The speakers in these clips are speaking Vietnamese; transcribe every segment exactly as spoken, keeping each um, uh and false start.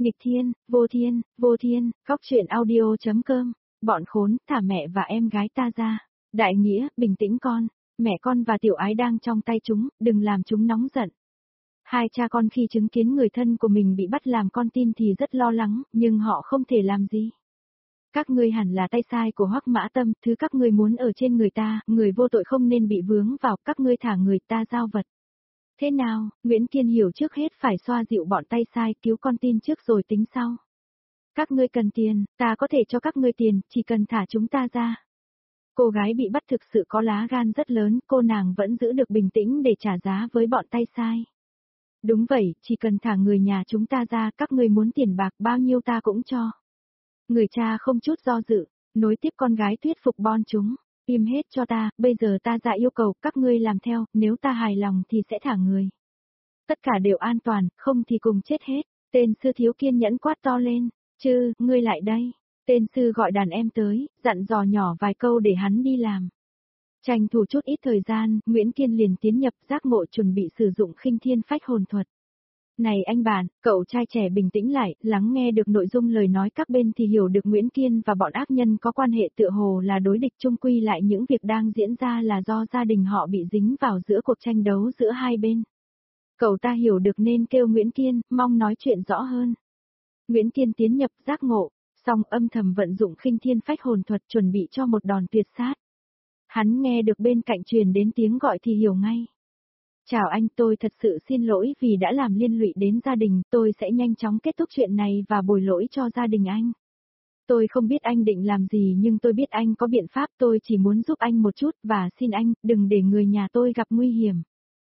Nghịch thiên, vô thiên, vô thiên, góc truyện audio.com, bọn khốn, thả mẹ và em gái ta ra. Đại nghĩa, bình tĩnh con, mẹ con và tiểu ái đang trong tay chúng, đừng làm chúng nóng giận. Hai cha con khi chứng kiến người thân của mình bị bắt làm con tin thì rất lo lắng, nhưng họ không thể làm gì. Các ngươi hẳn là tay sai của Hoắc Mã Tâm, thứ các ngươi muốn ở trên người ta, người vô tội không nên bị vướng vào, các ngươi thả người ta giao vật. Thế nào, Nguyễn Kiên hiểu trước hết phải xoa dịu bọn tay sai, cứu con tin trước rồi tính sau. Các ngươi cần tiền, ta có thể cho các ngươi tiền, chỉ cần thả chúng ta ra. Cô gái bị bắt thực sự có lá gan rất lớn, cô nàng vẫn giữ được bình tĩnh để trả giá với bọn tay sai. Đúng vậy, chỉ cần thả người nhà chúng ta ra, các ngươi muốn tiền bạc bao nhiêu ta cũng cho. Người cha không chút do dự, nối tiếp con gái thuyết phục bon chúng. Im hết cho ta, bây giờ ta ra yêu cầu các ngươi làm theo, nếu ta hài lòng thì sẽ thả người. Tất cả đều an toàn, không thì cùng chết hết. Tên sư thiếu kiên nhẫn quát to lên, chứ, ngươi lại đây. Tên sư gọi đàn em tới, dặn dò nhỏ vài câu để hắn đi làm. Tranh thủ chút ít thời gian, Nguyễn Kiên liền tiến nhập giác ngộ chuẩn bị sử dụng khinh thiên phách hồn thuật. Này anh bạn, cậu trai trẻ bình tĩnh lại, lắng nghe được nội dung lời nói các bên thì hiểu được Nguyễn Kiên và bọn ác nhân có quan hệ tựa hồ là đối địch, chung quy lại những việc đang diễn ra là do gia đình họ bị dính vào giữa cuộc tranh đấu giữa hai bên. Cậu ta hiểu được nên kêu Nguyễn Kiên, mong nói chuyện rõ hơn. Nguyễn Kiên tiến nhập giác ngộ, xong âm thầm vận dụng khinh thiên phách hồn thuật chuẩn bị cho một đòn tuyệt sát. Hắn nghe được bên cạnh truyền đến tiếng gọi thì hiểu ngay. Chào anh, tôi thật sự xin lỗi vì đã làm liên lụy đến gia đình, tôi sẽ nhanh chóng kết thúc chuyện này và bồi lỗi cho gia đình anh. Tôi không biết anh định làm gì nhưng tôi biết anh có biện pháp, tôi chỉ muốn giúp anh một chút và xin anh, đừng để người nhà tôi gặp nguy hiểm.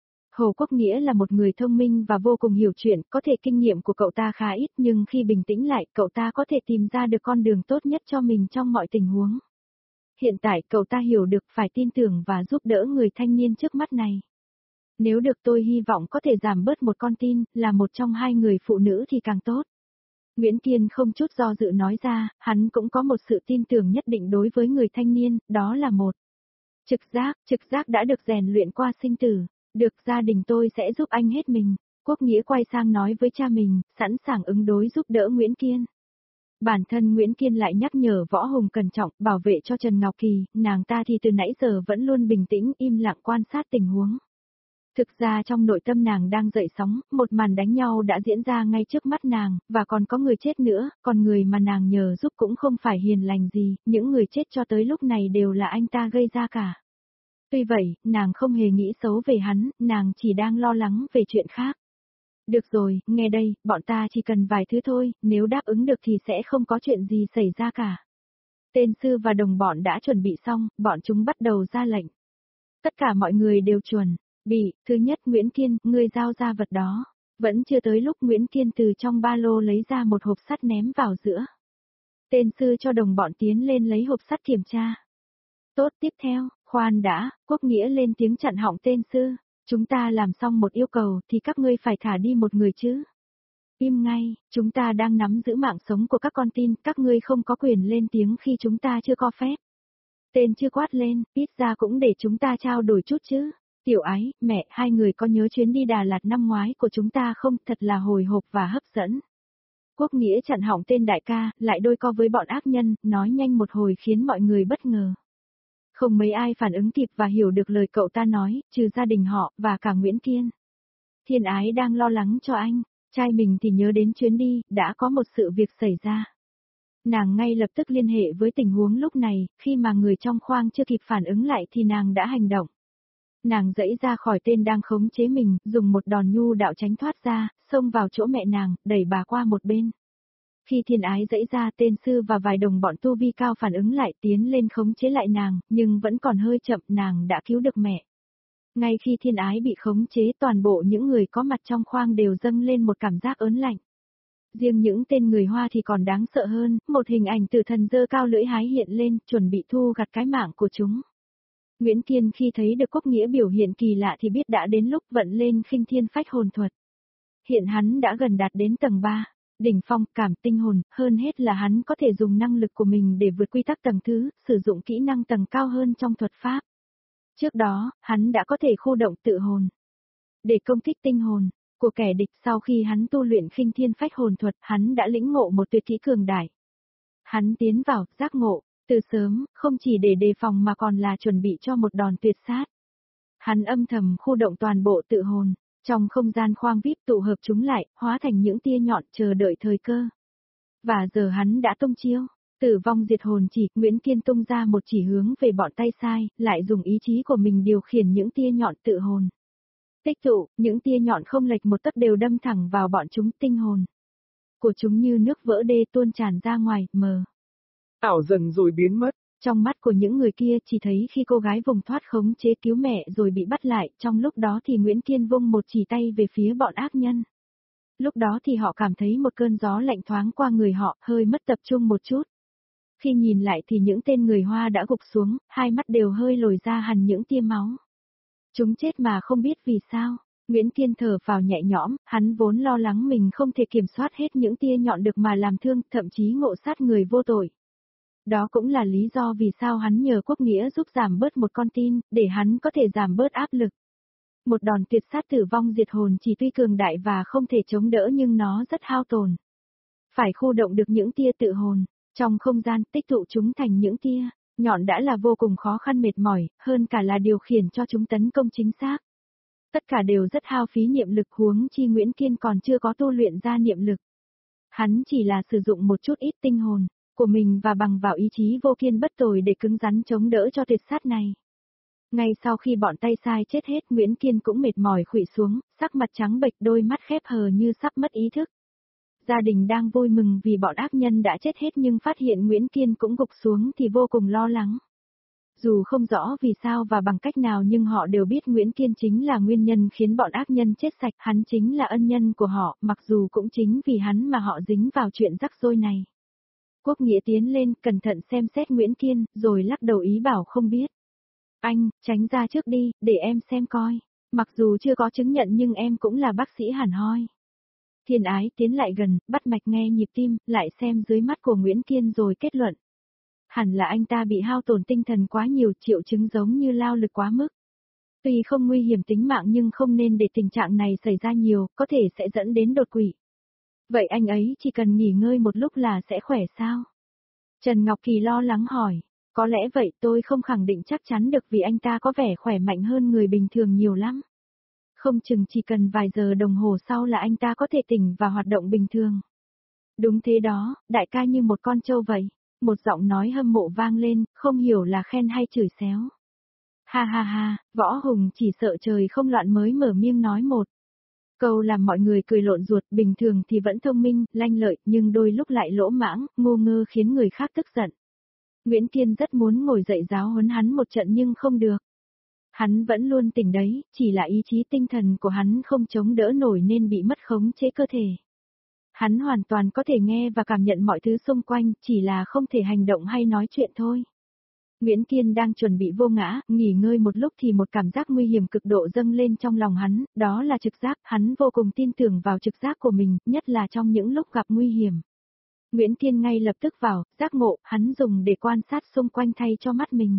Hồ Quốc Nghĩa là một người thông minh và vô cùng hiểu chuyện, có thể kinh nghiệm của cậu ta khá ít nhưng khi bình tĩnh lại cậu ta có thể tìm ra được con đường tốt nhất cho mình trong mọi tình huống. Hiện tại cậu ta hiểu được phải tin tưởng và giúp đỡ người thanh niên trước mắt này. Nếu được tôi hy vọng có thể giảm bớt một con tin, là một trong hai người phụ nữ thì càng tốt. Nguyễn Kiên không chút do dự nói ra, hắn cũng có một sự tin tưởng nhất định đối với người thanh niên, đó là một trực giác, trực giác đã được rèn luyện qua sinh tử. Được, gia đình tôi sẽ giúp anh hết mình. Quốc Nghĩa quay sang nói với cha mình, sẵn sàng ứng đối giúp đỡ Nguyễn Kiên. Bản thân Nguyễn Kiên lại nhắc nhở Võ Hùng cẩn trọng, bảo vệ cho Trần Ngọc Kỳ, nàng ta thì từ nãy giờ vẫn luôn bình tĩnh, im lặng quan sát tình huống. Thực ra trong nội tâm nàng đang dậy sóng, một màn đánh nhau đã diễn ra ngay trước mắt nàng, và còn có người chết nữa, còn người mà nàng nhờ giúp cũng không phải hiền lành gì, những người chết cho tới lúc này đều là anh ta gây ra cả. Tuy vậy, nàng không hề nghĩ xấu về hắn, nàng chỉ đang lo lắng về chuyện khác. Được rồi, nghe đây, bọn ta chỉ cần vài thứ thôi, nếu đáp ứng được thì sẽ không có chuyện gì xảy ra cả. Tên sư và đồng bọn đã chuẩn bị xong, bọn chúng bắt đầu ra lệnh. Tất cả mọi người đều chuẩn. Bị, thứ nhất Nguyễn Kiên, ngươi giao ra vật đó. Vẫn chưa tới lúc Nguyễn Kiên từ trong ba lô lấy ra một hộp sắt ném vào giữa. Tên sư cho đồng bọn tiến lên lấy hộp sắt kiểm tra. Tốt, tiếp theo, khoan đã, Quốc Nghĩa lên tiếng chặn họng tên sư. Chúng ta làm xong một yêu cầu thì các ngươi phải thả đi một người chứ. Im ngay, chúng ta đang nắm giữ mạng sống của các con tin, các ngươi không có quyền lên tiếng khi chúng ta chưa có phép. Tên chưa quát lên, ít ra cũng để chúng ta trao đổi chút chứ. Tiểu Ái, mẹ, hai người có nhớ chuyến đi Đà Lạt năm ngoái của chúng ta không, thật là hồi hộp và hấp dẫn. Quốc Nghĩa chặn họng tên đại ca, lại đôi co với bọn ác nhân, nói nhanh một hồi khiến mọi người bất ngờ. Không mấy ai phản ứng kịp và hiểu được lời cậu ta nói, trừ gia đình họ, và cả Nguyễn Kiên. Thiên Ái đang lo lắng cho anh, trai mình thì nhớ đến chuyến đi, đã có một sự việc xảy ra. Nàng ngay lập tức liên hệ với tình huống lúc này, khi mà người trong khoang chưa kịp phản ứng lại thì nàng đã hành động. Nàng giãy ra khỏi tên đang khống chế mình, dùng một đòn nhu đạo tránh thoát ra, xông vào chỗ mẹ nàng, đẩy bà qua một bên. Khi Thiên Ái giãy ra, tên sư và vài đồng bọn tu vi cao phản ứng lại tiến lên khống chế lại nàng, nhưng vẫn còn hơi chậm, nàng đã cứu được mẹ. Ngay khi Thiên Ái bị khống chế, toàn bộ những người có mặt trong khoang đều dâng lên một cảm giác ớn lạnh. Riêng những tên người Hoa thì còn đáng sợ hơn, một hình ảnh tử thần giơ cao lưỡi hái hiện lên, chuẩn bị thu gặt cái mạng của chúng. Nguyễn Kiên khi thấy được Quốc Nghĩa biểu hiện kỳ lạ thì biết đã đến lúc vận lên khinh thiên phách hồn thuật. Hiện hắn đã gần đạt đến tầng ba, đỉnh phong cảm tinh hồn, hơn hết là hắn có thể dùng năng lực của mình để vượt quy tắc tầng thứ, sử dụng kỹ năng tầng cao hơn trong thuật pháp. Trước đó, hắn đã có thể khu động tự hồn để công kích tinh hồn. của kẻ địch. Sau khi hắn tu luyện khinh thiên phách hồn thuật, hắn đã lĩnh ngộ một tuyệt kỹ cường đại. Hắn tiến vào, giác ngộ, từ sớm, không chỉ để đề phòng mà còn là chuẩn bị cho một đòn tuyệt sát. Hắn âm thầm khu động toàn bộ tự hồn, trong không gian khoang vê i pê tụ hợp chúng lại, hóa thành những tia nhọn chờ đợi thời cơ. Và giờ hắn đã tung chiêu, tử vong diệt hồn chỉ, Nguyễn Kiên tung ra một chỉ hướng về bọn tay sai, lại dùng ý chí của mình điều khiển những tia nhọn tự hồn. Tích tụ, những tia nhọn không lệch một tấc đều đâm thẳng vào bọn chúng, tinh hồn của chúng như nước vỡ đê tuôn tràn ra ngoài, mờ ảo dần rồi biến mất. Trong mắt của những người kia chỉ thấy khi cô gái vùng thoát khống chế cứu mẹ rồi bị bắt lại, trong lúc đó thì Nguyễn Kiên vung một chỉ tay về phía bọn ác nhân. Lúc đó thì họ cảm thấy một cơn gió lạnh thoáng qua người họ, hơi mất tập trung một chút. Khi nhìn lại thì những tên người Hoa đã gục xuống, hai mắt đều hơi lồi ra hằn những tia máu. Chúng chết mà không biết vì sao. Nguyễn Kiên thở vào nhẹ nhõm, hắn vốn lo lắng mình không thể kiểm soát hết những tia nhọn được mà làm thương, thậm chí ngộ sát người vô tội. Đó cũng là lý do vì sao hắn nhờ Quốc Nghĩa giúp giảm bớt một con tin, để hắn có thể giảm bớt áp lực. Một đòn tuyệt sát tử vong diệt hồn chỉ tuy cường đại và không thể chống đỡ nhưng nó rất hao tổn. Phải khu động được những tia tự hồn, trong không gian tích tụ chúng thành những tia nhọn đã là vô cùng khó khăn mệt mỏi, hơn cả là điều khiển cho chúng tấn công chính xác. Tất cả đều rất hao phí niệm lực, huống chi Nguyễn Kiên còn chưa có tu luyện ra niệm lực. Hắn chỉ là sử dụng một chút ít tinh hồn của mình và bằng vào ý chí vô kiên bất tồi để cứng rắn chống đỡ cho tuyệt sát này. Ngay sau khi bọn tay sai chết hết, Nguyễn Kiên cũng mệt mỏi khuỵu xuống, sắc mặt trắng bệch, đôi mắt khép hờ như sắp mất ý thức. Gia đình đang vui mừng vì bọn ác nhân đã chết hết nhưng phát hiện Nguyễn Kiên cũng gục xuống thì vô cùng lo lắng. Dù không rõ vì sao và bằng cách nào nhưng họ đều biết Nguyễn Kiên chính là nguyên nhân khiến bọn ác nhân chết sạch, hắn chính là ân nhân của họ, mặc dù cũng chính vì hắn mà họ dính vào chuyện rắc rối này. Quốc Nghĩa tiến lên, cẩn thận xem xét Nguyễn Kiên, rồi lắc đầu ý bảo không biết. Anh, tránh ra trước đi, để em xem coi. Mặc dù chưa có chứng nhận nhưng em cũng là bác sĩ hẳn hoi. Thiên Ái tiến lại gần, bắt mạch nghe nhịp tim, lại xem dưới mắt của Nguyễn Kiên rồi kết luận. Hẳn là anh ta bị hao tổn tinh thần quá nhiều, triệu chứng giống như lao lực quá mức. Tuy không nguy hiểm tính mạng nhưng không nên để tình trạng này xảy ra nhiều, có thể sẽ dẫn đến đột quỵ. Vậy anh ấy chỉ cần nghỉ ngơi một lúc là sẽ khỏe sao? Trần Ngọc Kỳ lo lắng hỏi. Có lẽ vậy, tôi không khẳng định chắc chắn được vì anh ta có vẻ khỏe mạnh hơn người bình thường nhiều lắm. Không chừng chỉ cần vài giờ đồng hồ sau là anh ta có thể tỉnh và hoạt động bình thường. Đúng thế đó, đại ca như một con trâu vậy. Một giọng nói hâm mộ vang lên, không hiểu là khen hay chửi xéo. Ha ha ha, Võ Hùng chỉ sợ trời không loạn mới mở miệng nói một câu làm mọi người cười lộn ruột, bình thường thì vẫn thông minh, lanh lợi, nhưng đôi lúc lại lỗ mãng, ngô ngơ khiến người khác tức giận. Nguyễn Kiên rất muốn ngồi dậy giáo huấn hắn một trận nhưng không được. Hắn vẫn luôn tỉnh đấy, chỉ là ý chí tinh thần của hắn không chống đỡ nổi nên bị mất khống chế cơ thể. Hắn hoàn toàn có thể nghe và cảm nhận mọi thứ xung quanh, chỉ là không thể hành động hay nói chuyện thôi. Nguyễn Kiên đang chuẩn bị vô ngã, nghỉ ngơi một lúc thì một cảm giác nguy hiểm cực độ dâng lên trong lòng hắn, đó là trực giác, hắn vô cùng tin tưởng vào trực giác của mình, nhất là trong những lúc gặp nguy hiểm. Nguyễn Kiên ngay lập tức vào, giác ngộ, hắn dùng để quan sát xung quanh thay cho mắt mình.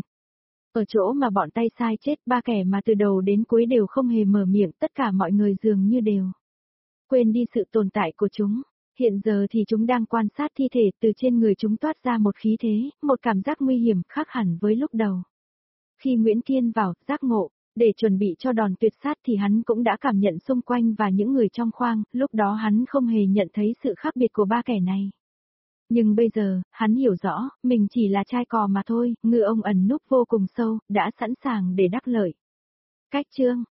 Ở chỗ mà bọn tay sai chết, ba kẻ mà từ đầu đến cuối đều không hề mở miệng, tất cả mọi người dường như đều quên đi sự tồn tại của chúng. Hiện giờ thì chúng đang quan sát thi thể, từ trên người chúng toát ra một khí thế, một cảm giác nguy hiểm khác hẳn với lúc đầu. Khi Nguyễn Kiên vào, giác ngộ, để chuẩn bị cho đòn tuyệt sát thì hắn cũng đã cảm nhận xung quanh và những người trong khoang, lúc đó hắn không hề nhận thấy sự khác biệt của ba kẻ này. Nhưng bây giờ, hắn hiểu rõ, mình chỉ là trai cò mà thôi, ngư ông ẩn núp vô cùng sâu, đã sẵn sàng để đắc lợi. Cách chương